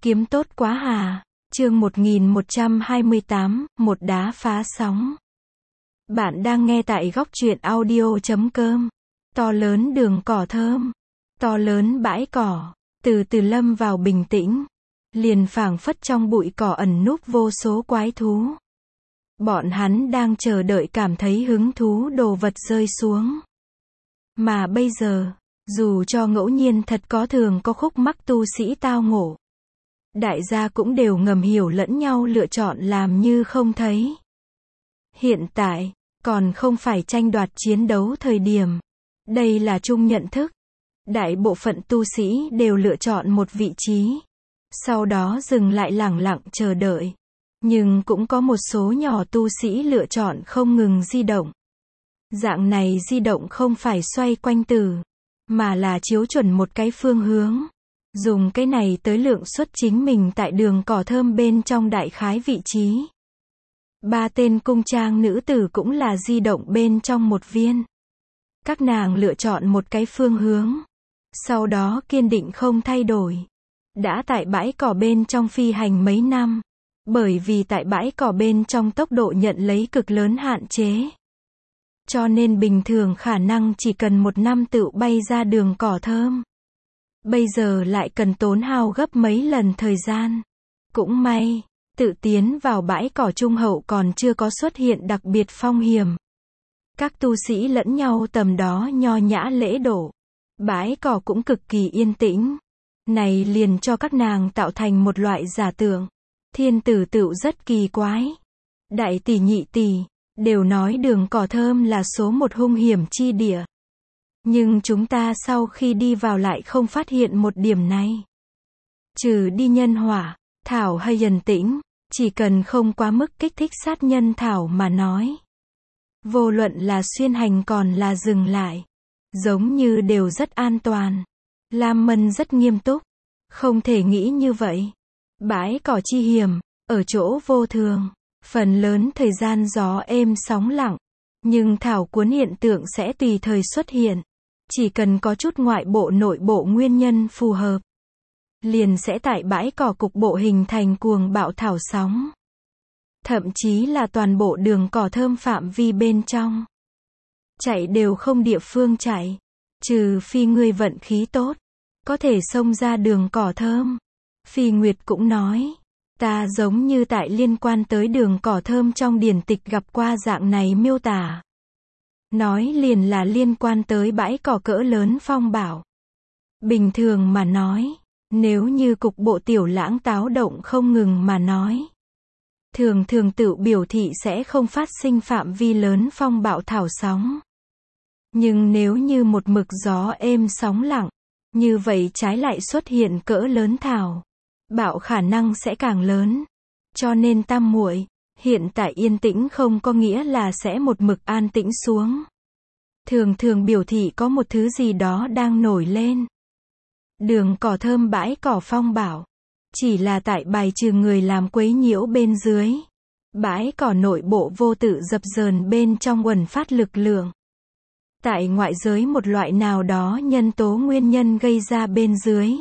Kiếm tốt quá hà. Chương 1128, một đá phá sóng. Bạn đang nghe tại góc truyện audio.com. To lớn đường cỏ thơm, to lớn bãi cỏ, từ từ lâm vào bình tĩnh. Liền phảng phất trong bụi cỏ ẩn núp vô số quái thú. Bọn hắn đang chờ đợi cảm thấy hứng thú đồ vật rơi xuống. Mà bây giờ, dù cho ngẫu nhiên thật có thường có khúc mắc tu sĩ tao ngộ, đại gia cũng đều ngầm hiểu lẫn nhau lựa chọn làm như không thấy. Hiện tại, còn không phải tranh đoạt chiến đấu thời điểm. Đây là chung nhận thức. Đại bộ phận tu sĩ đều lựa chọn một vị trí. Sau đó dừng lại lẳng lặng chờ đợi. Nhưng cũng có một số nhỏ tu sĩ lựa chọn không ngừng di động. Dạng này di động không phải xoay quanh từ, mà là chiếu chuẩn một cái phương hướng. Dùng cái này tới lượng xuất chính mình tại đường cỏ thơm bên trong đại khái vị trí. Ba tên cung trang nữ tử cũng là di động bên trong một viên. Các nàng lựa chọn một cái phương hướng. Sau đó kiên định không thay đổi. Đã tại bãi cỏ bên trong phi hành mấy năm. Bởi vì tại bãi cỏ bên trong tốc độ nhận lấy cực lớn hạn chế. Cho nên bình thường khả năng chỉ cần 1 năm tự bay ra đường cỏ thơm. Bây giờ lại cần tốn hao gấp mấy lần thời gian. Cũng may, tự tiến vào bãi cỏ trung hậu còn chưa có xuất hiện đặc biệt phong hiểm. Các tu sĩ lẫn nhau tầm đó nho nhã lễ độ. Bãi cỏ cũng cực kỳ yên tĩnh. Này liền cho các nàng tạo thành một loại giả tưởng. Thiên tử tựu rất kỳ quái. Đại tỷ nhị tỷ, đều nói đường cỏ thơm là số một hung hiểm chi địa. Nhưng chúng ta sau khi đi vào lại không phát hiện một điểm này. Trừ đi nhân hỏa, thảo hay yên tĩnh, chỉ cần không quá mức kích thích sát nhân thảo mà nói. Vô luận là xuyên hành còn là dừng lại. Giống như đều rất an toàn. Lam Mân rất nghiêm túc. Không thể nghĩ như vậy. Bãi cỏ chi hiểm, ở chỗ vô thường. Phần lớn thời gian gió êm sóng lặng. Nhưng thảo cuốn hiện tượng sẽ tùy thời xuất hiện. Chỉ cần có chút ngoại bộ nội bộ nguyên nhân phù hợp. Liền sẽ tại bãi cỏ cục bộ hình thành cuồng bạo thảo sóng. Thậm chí là toàn bộ đường cỏ thơm phạm vi bên trong. Chạy đều không địa phương chạy. Trừ phi ngươi vận khí tốt. Có thể xông ra đường cỏ thơm. Phi Nguyệt cũng nói. Ta giống như tại liên quan tới đường cỏ thơm trong điển tịch gặp qua dạng này miêu tả. Nói liền là liên quan tới bãi cỏ cỡ lớn phong bảo. Bình thường mà nói. Nếu như cục bộ tiểu lãng táo động không ngừng mà nói. Thường thường tự biểu thị sẽ không phát sinh phạm vi lớn phong bạo thảo sóng. Nhưng nếu như một mực gió êm sóng lặng, như vậy trái lại xuất hiện cỡ lớn thảo. Bạo khả năng sẽ càng lớn. Cho nên tam muội, hiện tại yên tĩnh không có nghĩa là sẽ một mực an tĩnh xuống. Thường thường biểu thị có một thứ gì đó đang nổi lên. Đường cỏ thơm bãi cỏ phong bảo. Chỉ là tại bài trừ người làm quấy nhiễu bên dưới. Bãi cỏ nội bộ vô tự dập dờn bên trong uẩn phát lực lượng. Tại ngoại giới một loại nào đó nhân tố nguyên nhân gây ra bên dưới.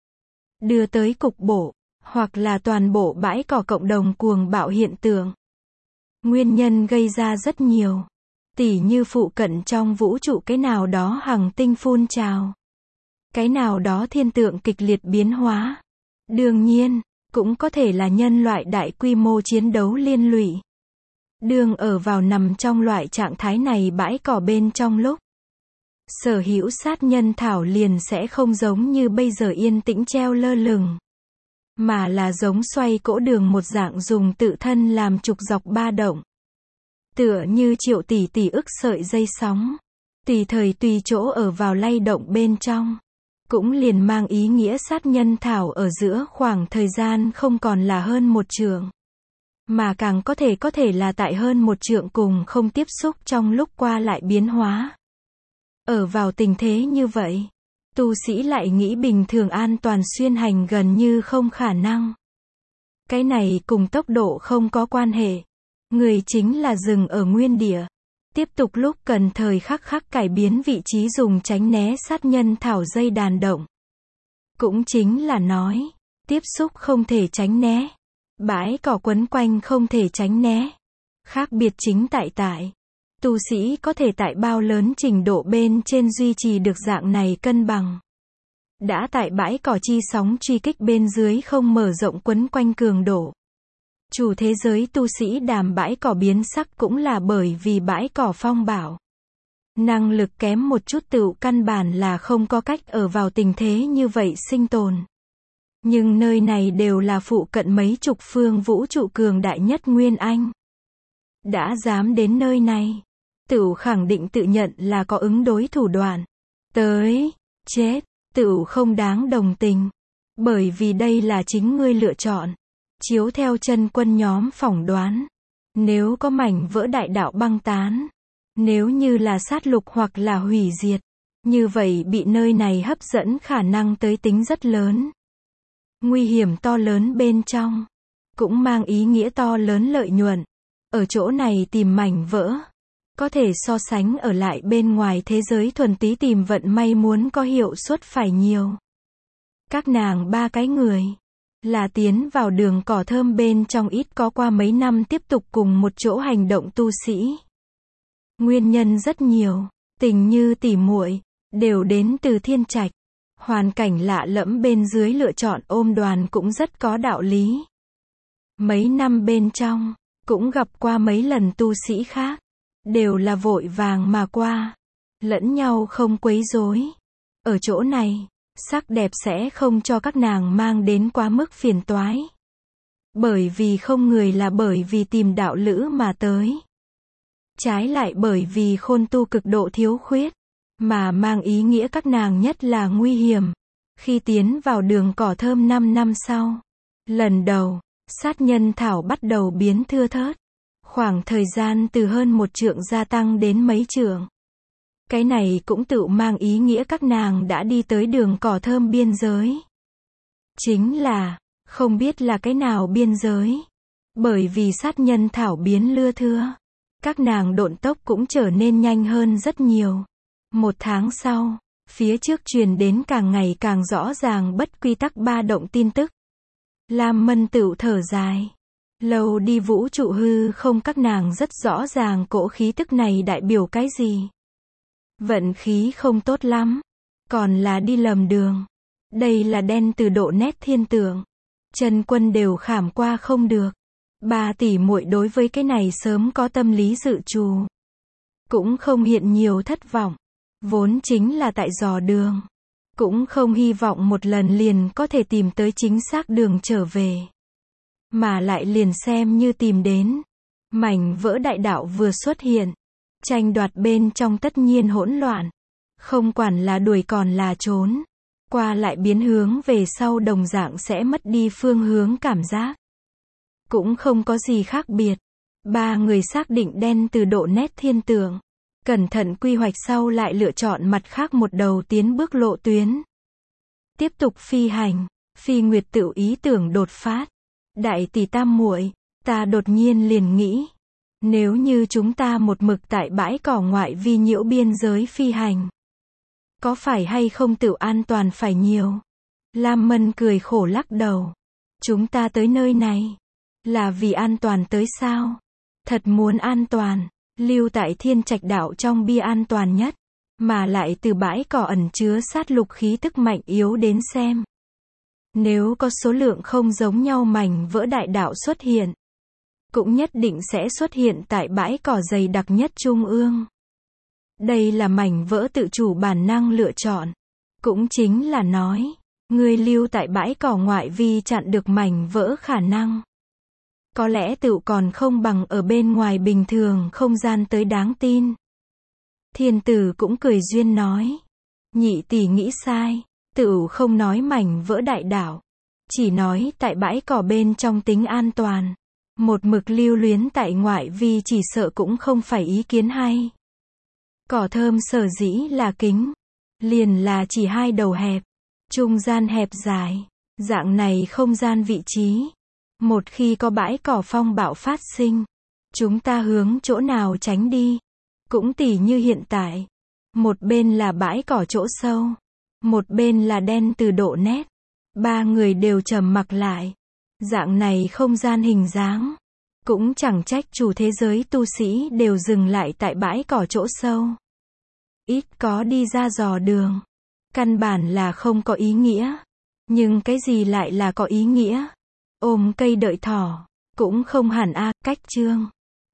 Đưa tới cục bộ, hoặc là toàn bộ bãi cỏ cộng đồng cuồng bạo hiện tượng. Nguyên nhân gây ra rất nhiều. Tỉ như phụ cận trong vũ trụ cái nào đó hành tinh phun trào. Cái nào đó thiên tượng kịch liệt biến hóa. Đương nhiên, cũng có thể là nhân loại đại quy mô chiến đấu liên lụy. Đường ở vào nằm trong loại trạng thái này bãi cỏ bên trong lúc. Sở hữu sát nhân thảo liền sẽ không giống như bây giờ yên tĩnh treo lơ lửng. Mà là giống xoay cỗ đường một dạng dùng tự thân làm trục dọc ba động. Tựa như triệu tỷ tỷ ức sợi dây sóng. Tùy thời tùy chỗ ở vào lay động bên trong. Cũng liền mang ý nghĩa sát nhân thảo ở giữa khoảng thời gian không còn là hơn 1 trượng. Mà càng có thể là tại hơn 1 trượng cùng không tiếp xúc trong lúc qua lại biến hóa. Ở vào tình thế như vậy, tu sĩ lại nghĩ bình thường an toàn xuyên hành gần như không khả năng. Cái này cùng tốc độ không có quan hệ. Người chính là dừng ở nguyên địa. Tiếp tục lúc cần thời khắc cải biến vị trí dùng tránh né sát nhân thảo dây đàn động. Cũng chính là nói, Tiếp xúc không thể tránh né. Bãi cỏ quấn quanh không thể tránh né. Khác biệt chính tại tu sĩ có thể tại bao lớn trình độ bên trên duy trì được dạng này cân bằng. Đã tại bãi cỏ chi sóng truy kích bên dưới không mở rộng quấn quanh cường độ. Chủ thế giới tu sĩ đàm bãi cỏ biến sắc cũng là bởi vì bãi cỏ phong bạo. Năng lực kém một chút tựu căn bản là không có cách ở vào tình thế như vậy sinh tồn. Nhưng nơi này đều là phụ cận mấy chục phương vũ trụ cường đại nhất Nguyên Anh. Đã dám đến nơi này, tựu khẳng định tự nhận là có ứng đối thủ đoạn. Tới, chết, tựu không đáng đồng tình. Bởi vì đây là chính ngươi lựa chọn. Chiếu theo chân quân nhóm phỏng đoán. Nếu có mảnh vỡ đại đạo băng tán. Nếu như là sát lục hoặc là hủy diệt. Như vậy bị nơi này hấp dẫn khả năng tới tính rất lớn. Nguy hiểm to lớn bên trong. Cũng mang ý nghĩa to lớn lợi nhuận. Ở chỗ này tìm mảnh vỡ. Có thể so sánh ở lại bên ngoài thế giới thuần túy tìm vận may muốn có hiệu suất phải nhiều. Các nàng ba cái người. Là tiến vào đường cỏ thơm bên trong ít có qua mấy năm tiếp tục cùng một chỗ hành động tu sĩ. Nguyên nhân rất nhiều. Tình như tỉ muội đều đến từ thiên trạch. Hoàn cảnh lạ lẫm bên dưới lựa chọn ôm đoàn cũng rất có đạo lý. Mấy năm bên trong, cũng gặp qua mấy lần tu sĩ khác. Đều là vội vàng mà qua. Lẫn nhau không quấy rối. Ở chỗ này, sắc đẹp sẽ không cho các nàng mang đến quá mức phiền toái. Bởi vì không người là bởi vì tìm đạo lữ mà tới. Trái lại bởi vì khôn tu cực độ thiếu khuyết. Mà mang ý nghĩa các nàng nhất là nguy hiểm. Khi tiến vào đường cỏ thơm 5 năm sau. Lần đầu, sát nhân thảo bắt đầu biến thưa thớt. Khoảng thời gian từ hơn 1 trượng gia tăng đến mấy trượng. Cái này cũng tự mang ý nghĩa các nàng đã đi tới đường cỏ thơm biên giới. Chính là, không biết là cái nào biên giới. Bởi vì sát nhân thảo biến lưa thưa. Các nàng độn tốc cũng trở nên nhanh hơn rất nhiều. 1 tháng sau, phía trước truyền đến càng ngày càng rõ ràng bất quy tắc ba động tin tức. Lam Mân tựu thở dài. Lâu đi vũ trụ hư không các nàng rất rõ ràng cỗ khí tức này đại biểu cái gì. Vận khí không tốt lắm. Còn là đi lầm đường. Đây là đen từ độ nét thiên tượng. Chân quân đều khảm qua không được. 3 tỷ muội đối với cái này sớm có tâm lý dự trù. Cũng không hiện nhiều thất vọng. Vốn chính là tại dò đường. Cũng không hy vọng một lần liền có thể tìm tới chính xác đường trở về. Mà lại liền xem như tìm đến. Mảnh vỡ đại đạo vừa xuất hiện. Tranh đoạt bên trong tất nhiên hỗn loạn. Không quản là đuổi còn là trốn. Qua lại biến hướng về sau đồng dạng sẽ mất đi phương hướng cảm giác. Cũng không có gì khác biệt. 3 người xác định đen từ độ nét thiên tượng. Cẩn thận quy hoạch sau lại lựa chọn mặt khác một đầu tiến bước lộ tuyến. Tiếp tục phi hành. Phi Nguyệt tự ý tưởng đột phát. Đại tỷ tam muội, ta đột nhiên liền nghĩ. Nếu như chúng ta một mực tại bãi cỏ ngoại vi nhiễu biên giới phi hành. Có phải hay không tự an toàn phải nhiều? Lam Mân cười khổ lắc đầu. Chúng ta tới nơi này. Là vì an toàn tới sao? Thật muốn an toàn. Lưu tại thiên trạch đạo trong bia an toàn nhất. Mà lại từ bãi cỏ ẩn chứa sát lục khí tức mạnh yếu đến xem. Nếu có số lượng không giống nhau mảnh vỡ đại đạo xuất hiện. Cũng nhất định sẽ xuất hiện tại bãi cỏ dày đặc nhất trung ương. Đây là mảnh vỡ tự chủ bản năng lựa chọn. Cũng chính là nói, người lưu tại bãi cỏ ngoại vi chặn được mảnh vỡ khả năng. Có lẽ tự còn không bằng ở bên ngoài bình thường không gian tới đáng tin. Thiên tử cũng cười duyên nói. Nhị tỷ nghĩ sai, tự không nói mảnh vỡ đại đạo. Chỉ nói tại bãi cỏ bên trong tính an toàn. Một mực lưu luyến tại ngoại vi chỉ sợ cũng không phải ý kiến hay. Cỏ thơm sở dĩ là kính. Liền là chỉ 2 đầu hẹp. Trung gian hẹp dài. Dạng này không gian vị trí. Một khi có bãi cỏ phong bạo phát sinh. Chúng ta hướng chỗ nào tránh đi. Cũng tỉ như hiện tại. Một bên là bãi cỏ chỗ sâu. Một bên là đen từ độ nét. Ba người đều trầm mặc lại. Dạng này không gian hình dáng. Cũng chẳng trách chủ thế giới tu sĩ đều dừng lại tại bãi cỏ chỗ sâu. Ít có đi ra dò đường. Căn bản là không có ý nghĩa. Nhưng cái gì lại là có ý nghĩa? Ôm cây đợi thỏ. Cũng không hẳn a, cách chương.